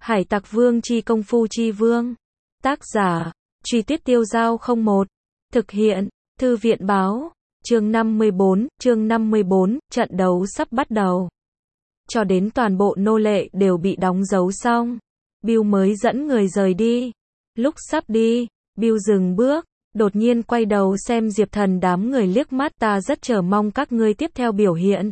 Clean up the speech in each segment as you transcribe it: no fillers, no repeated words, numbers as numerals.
Hải Tặc Vương chi công phu chi vương. Tác giả, Truy Tuyết Tiêu Dao 01. Thực hiện, Thư viện báo. Chương 54, trận đấu sắp bắt đầu. Cho đến toàn bộ nô lệ đều bị đóng dấu xong, Bill mới dẫn người rời đi. Lúc sắp đi, Bill dừng bước, đột nhiên quay đầu xem Diệp Thần đám người liếc mắt, ta rất chờ mong các ngươi tiếp theo biểu hiện.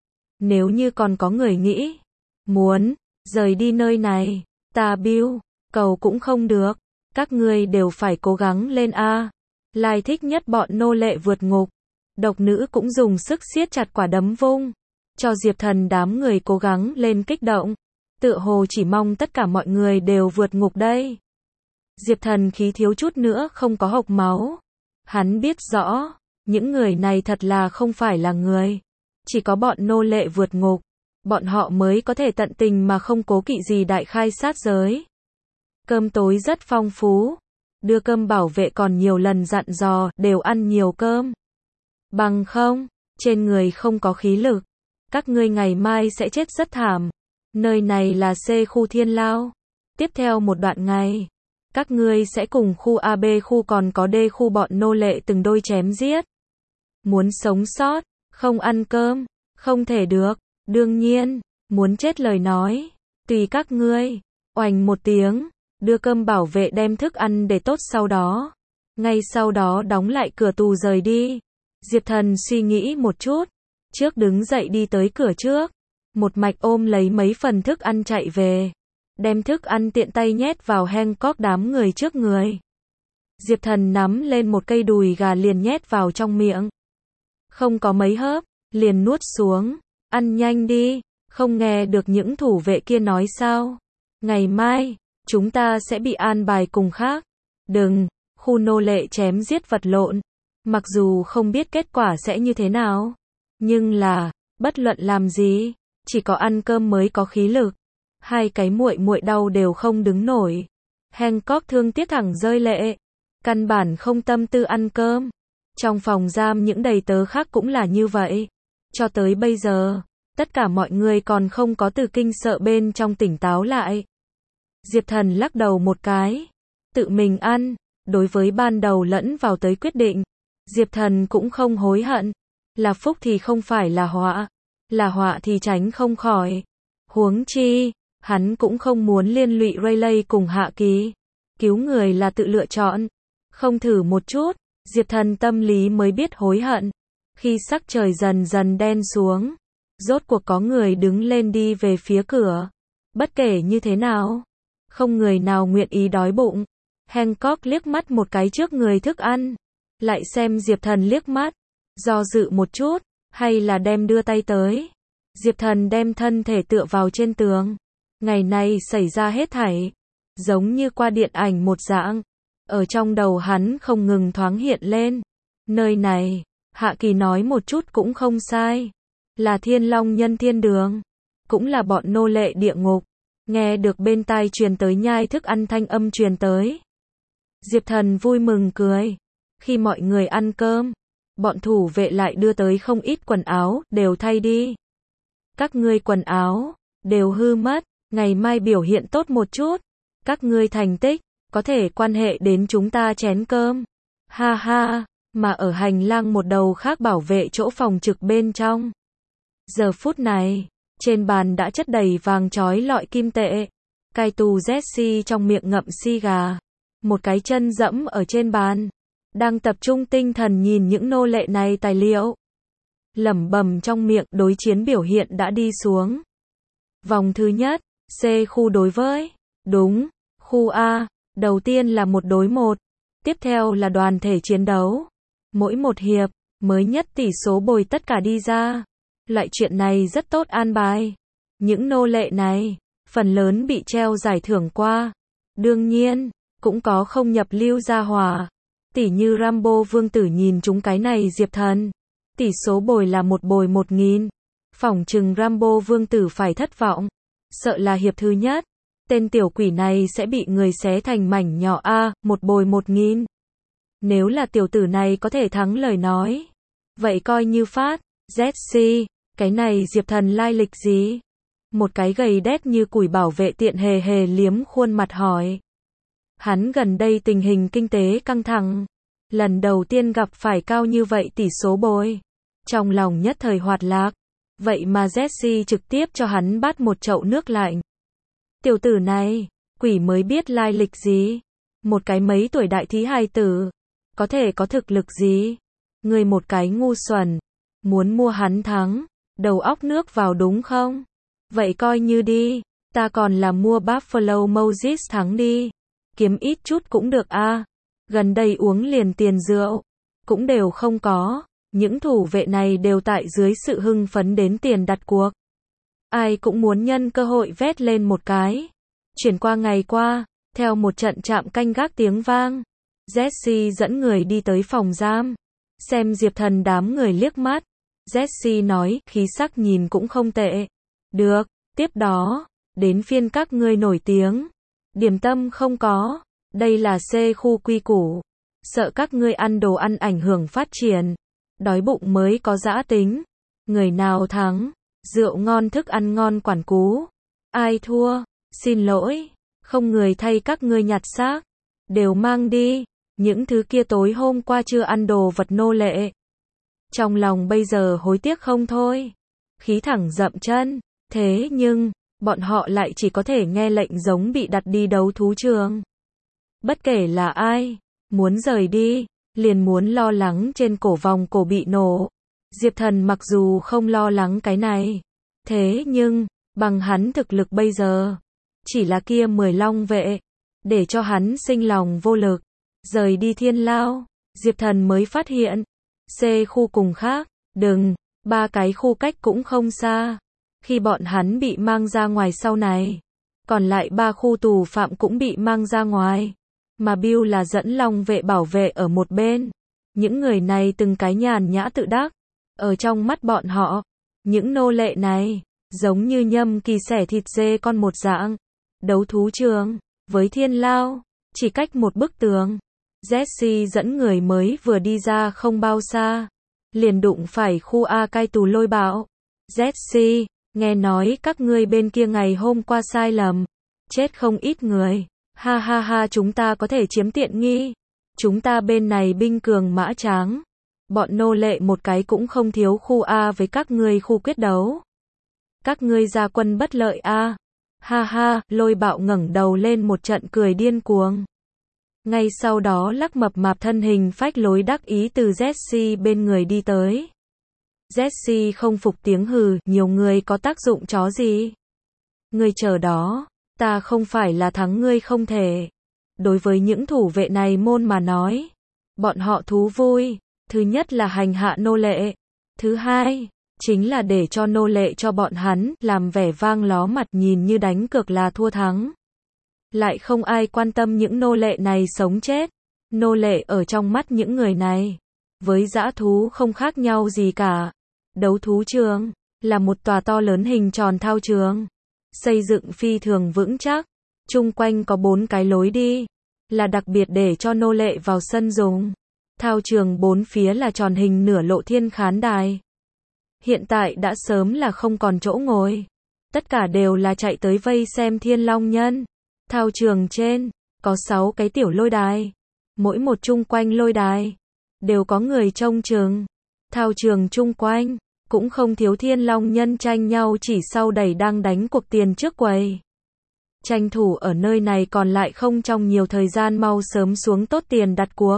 Nếu như còn có người nghĩ muốn rời đi nơi này, ta Bill, cầu cũng không được. Các ngươi đều phải cố gắng lên a. Lai thích nhất bọn nô lệ vượt ngục. Độc nữ cũng dùng sức siết chặt quả đấm vung, cho Diệp Thần đám người cố gắng lên kích động. Tựa hồ chỉ mong tất cả mọi người đều vượt ngục đây. Diệp Thần khí thiếu chút nữa không có hộc máu. Hắn biết rõ, những người này thật là không phải là người. Chỉ có bọn nô lệ vượt ngục, bọn họ mới có thể tận tình mà không cố kỵ gì đại khai sát giới. Cơm tối rất phong phú. Đưa cơm bảo vệ còn nhiều lần dặn dò, đều ăn nhiều cơm. Bằng không, trên người không có khí lực. Các ngươi ngày mai sẽ chết rất thảm. Nơi này là C khu Thiên Lao. Tiếp theo một đoạn ngày, các ngươi sẽ cùng khu AB khu còn có D khu bọn nô lệ từng đôi chém giết. Muốn sống sót, không ăn cơm, không thể được. Đương nhiên, muốn chết lời nói, tùy các ngươi. Oành một tiếng, đưa cơm bảo vệ đem thức ăn để tốt, sau đó ngay sau đó đóng lại cửa tù rời đi. Diệp Thần suy nghĩ một chút, trước đứng dậy đi tới cửa trước, một mạch ôm lấy mấy phần thức ăn chạy về, đem thức ăn tiện tay nhét vào Hancock đám người trước người. Diệp Thần nắm lên một cây đùi gà liền nhét vào trong miệng. Không có mấy hớp, liền nuốt xuống. Ăn nhanh đi, không nghe được những thủ vệ kia nói sao? Ngày mai, chúng ta sẽ bị an bài cùng khác. Đừng, khu nô lệ chém giết vật lộn. Mặc dù không biết kết quả sẽ như thế nào, nhưng là, bất luận làm gì, chỉ có ăn cơm mới có khí lực. Hai cái muội muội đau đều không đứng nổi. Hancock thương tiếc thẳng rơi lệ. Căn bản không tâm tư ăn cơm. Trong phòng giam những đầy tớ khác cũng là như vậy. Cho tới bây giờ, tất cả mọi người còn không có từ kinh sợ bên trong tỉnh táo lại. Diệp Thần lắc đầu một cái. Tự mình ăn. Đối với ban đầu lẫn vào tới quyết định, Diệp Thần cũng không hối hận. Là phúc thì không phải là họa thì tránh không khỏi. Huống chi, hắn cũng không muốn liên lụy Rayleigh cùng Hạ Kỳ. Cứu người là tự lựa chọn. Không thử một chút, Diệp Thần tâm lý mới biết hối hận. Khi sắc trời dần dần đen xuống, rốt cuộc có người đứng lên đi về phía cửa. Bất kể như thế nào, không người nào nguyện ý đói bụng. Hancock liếc mắt một cái trước người thức ăn, lại xem Diệp Thần liếc mắt, do dự một chút, hay là đem đưa tay tới. Diệp Thần đem thân thể tựa vào trên tường. Ngày nay xảy ra hết thảy, giống như qua điện ảnh một dạng. Ở trong đầu hắn không ngừng thoáng hiện lên. Nơi này, Hạ Kỳ nói một chút cũng không sai. Là Thiên Long Nhân Thiên Đường, cũng là bọn nô lệ địa ngục. Nghe được bên tai truyền tới nhai thức ăn thanh âm truyền tới. Diệp Thần vui mừng cười. Khi mọi người ăn cơm, bọn thủ vệ lại đưa tới không ít quần áo, đều thay đi. Các ngươi quần áo đều hư mất, ngày mai biểu hiện tốt một chút. Các ngươi thành tích có thể quan hệ đến chúng ta chén cơm. Ha ha, mà ở hành lang một đầu khác bảo vệ chỗ phòng trực bên trong. Giờ phút này, trên bàn đã chất đầy vàng chói lọi kim tệ. Cai tù Jesse trong miệng ngậm xi gà, một cái chân dẫm ở trên bàn, đang tập trung tinh thần nhìn những nô lệ này tài liệu. Lẩm bẩm trong miệng, đối chiến biểu hiện đã đi xuống. Vòng thứ nhất, C khu đối với, đúng, khu A, đầu tiên là 1 đối 1, tiếp theo là đoàn thể chiến đấu. Mỗi một hiệp, mới nhất tỷ số bồi tất cả đi ra. Loại chuyện này rất tốt an bài. Những nô lệ này, phần lớn bị treo giải thưởng qua. Đương nhiên, cũng có không nhập lưu gia hỏa. Tỉ như Rambo vương tử nhìn chúng cái này Diệp Thần. Tỷ số bồi là 1 bồi 1000. Phỏng chừng Rambo vương tử phải thất vọng. Sợ là hiệp thứ nhất, tên tiểu quỷ này sẽ bị người xé thành mảnh nhỏ a, 1 bồi 1000. Nếu là tiểu tử này có thể thắng lời nói, vậy coi như phát. ZC, cái này Diệp Thần lai lịch gì? Một cái gầy đét như củi bảo vệ tiện hề hề liếm khuôn mặt hỏi. Hắn gần đây tình hình kinh tế căng thẳng. Lần đầu tiên gặp phải cao như vậy tỷ số bồi. Trong lòng nhất thời hoạt lạc. Vậy mà Jesse trực tiếp cho hắn bắt một chậu nước lạnh. Tiểu tử này, quỷ mới biết lai lịch gì. Một cái mấy tuổi đại thí hài tử. Có thể có thực lực gì. Ngươi một cái ngu xuẩn. Muốn mua hắn thắng. Đầu óc nước vào đúng không? Vậy coi như đi. Ta còn là mua Buffalo Moses thắng đi. Kiếm ít chút cũng được a. Gần đây uống liền tiền rượu. Cũng đều không có. Những thủ vệ này đều tại dưới sự hưng phấn đến tiền đặt cuộc. Ai cũng muốn nhân cơ hội vét lên một cái. Chuyển qua ngày qua, theo một trận chạm canh gác tiếng vang, Jesse dẫn người đi tới phòng giam. Xem Diệp Thần đám người liếc mắt. Jesse nói, khí sắc nhìn cũng không tệ. Được, tiếp đó, đến phiên các ngươi nổi tiếng. Điểm tâm không có. Đây là C khu quy củ. Sợ các ngươi ăn đồ ăn ảnh hưởng phát triển. Đói bụng mới có dã tính. Người nào thắng, rượu ngon thức ăn ngon quản cú. Ai thua, xin lỗi, không người thay các ngươi nhặt xác. Đều mang đi, những thứ kia tối hôm qua chưa ăn đồ vật nô lệ. Trong lòng bây giờ hối tiếc không thôi. Khí thẳng dậm chân, thế nhưng, bọn họ lại chỉ có thể nghe lệnh giống bị đặt đi đấu thú trường. Bất kể là ai, muốn rời đi, liền muốn lo lắng trên cổ vòng cổ bị nổ. Diệp Thần mặc dù không lo lắng cái này, thế nhưng, bằng hắn thực lực bây giờ, chỉ là kia 10 long vệ, để cho hắn sinh lòng vô lực, rời đi Thiên Lao, Diệp Thần mới phát hiện, C khu cùng khác, đừng, 3 cái khu cách cũng không xa. Khi bọn hắn bị mang ra ngoài sau này, còn lại 3 khu tù phạm cũng bị mang ra ngoài. Mà Bill là dẫn long vệ bảo vệ ở một bên. Những người này từng cái nhàn nhã tự đắc. Ở trong mắt bọn họ, những nô lệ này, giống như nhâm kỳ xẻ thịt dê con một dạng. Đấu thú trường, với Thiên Lao, chỉ cách một bức tường. Jesse dẫn người mới vừa đi ra không bao xa. Liền đụng phải khu A cai tù Lôi Bạo. Jesse, nghe nói các ngươi bên kia ngày hôm qua sai lầm. Chết không ít người. Ha ha ha, chúng ta có thể chiếm tiện nghi. Chúng ta bên này binh cường mã tráng. Bọn nô lệ một cái cũng không thiếu khu A với các ngươi khu quyết đấu. Các ngươi ra quân bất lợi A. Ha ha, Lôi Bạo ngẩng đầu lên một trận cười điên cuồng. Ngay sau đó lắc mập mạp thân hình phách lối đắc ý từ Jesse bên người đi tới. Jesse không phục tiếng hừ, nhiều người có tác dụng chó gì. Ngươi chờ đó. Ta không phải là thắng ngươi không thể. Đối với những thủ vệ này môn mà nói, bọn họ thú vui. Thứ nhất là hành hạ nô lệ. Thứ hai, chính là để cho nô lệ cho bọn hắn, làm vẻ vang ló mặt nhìn như đánh cược là thua thắng. Lại không ai quan tâm những nô lệ này sống chết. Nô lệ ở trong mắt những người này, với dã thú không khác nhau gì cả. Đấu thú trường, là một tòa to lớn hình tròn thao trường. Xây dựng phi thường vững chắc, chung quanh có 4 cái lối đi, là đặc biệt để cho nô lệ vào sân dùng. Thao trường 4 phía là tròn hình nửa lộ thiên khán đài. Hiện tại đã sớm là không còn chỗ ngồi. Tất cả đều là chạy tới vây xem Thiên Long Nhân. Thao trường trên, có 6 cái tiểu lôi đài. Mỗi một chung quanh lôi đài, đều có người trông chừng. Thao trường chung quanh, cũng không thiếu Thiên Long Nhân tranh nhau chỉ sau đẩy đang đánh cuộc tiền trước quầy. Tranh thủ ở nơi này còn lại không trong nhiều thời gian mau sớm xuống tốt tiền đặt cuộc.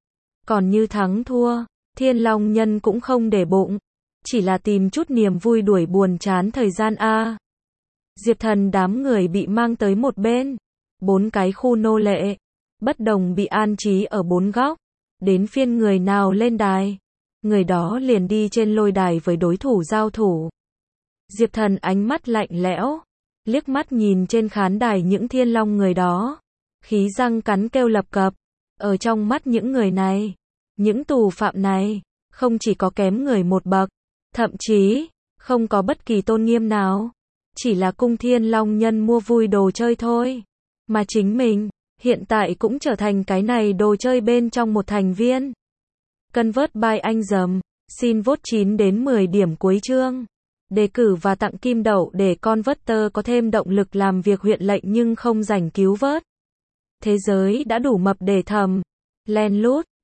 Còn như thắng thua, Thiên Long Nhân cũng không để bụng. Chỉ là tìm chút niềm vui đuổi buồn chán thời gian a. Diệp Thần đám người bị mang tới một bên. 4 cái khu nô lệ, bất đồng bị an trí ở 4 góc. Đến phiên người nào lên đài, người đó liền đi trên lôi đài với đối thủ giao thủ. Diệp Thần ánh mắt lạnh lẽo, liếc mắt nhìn trên khán đài những thiên long người đó. Khí răng cắn kêu lập cập. Ở trong mắt những người này, những tù phạm này, không chỉ có kém người một bậc, thậm chí, không có bất kỳ tôn nghiêm nào. Chỉ là cung Thiên Long Nhân mua vui đồ chơi thôi. Mà chính mình, hiện tại cũng trở thành cái này đồ chơi bên trong một thành viên. Convert by anh dầm, xin vote 9 đến 10 điểm cuối chương. đề cử và tặng kim đậu để con Vector có thêm động lực làm việc huyện lệnh nhưng không rảnh cứu vớt. Thế giới đã đủ mập để thầm lén lút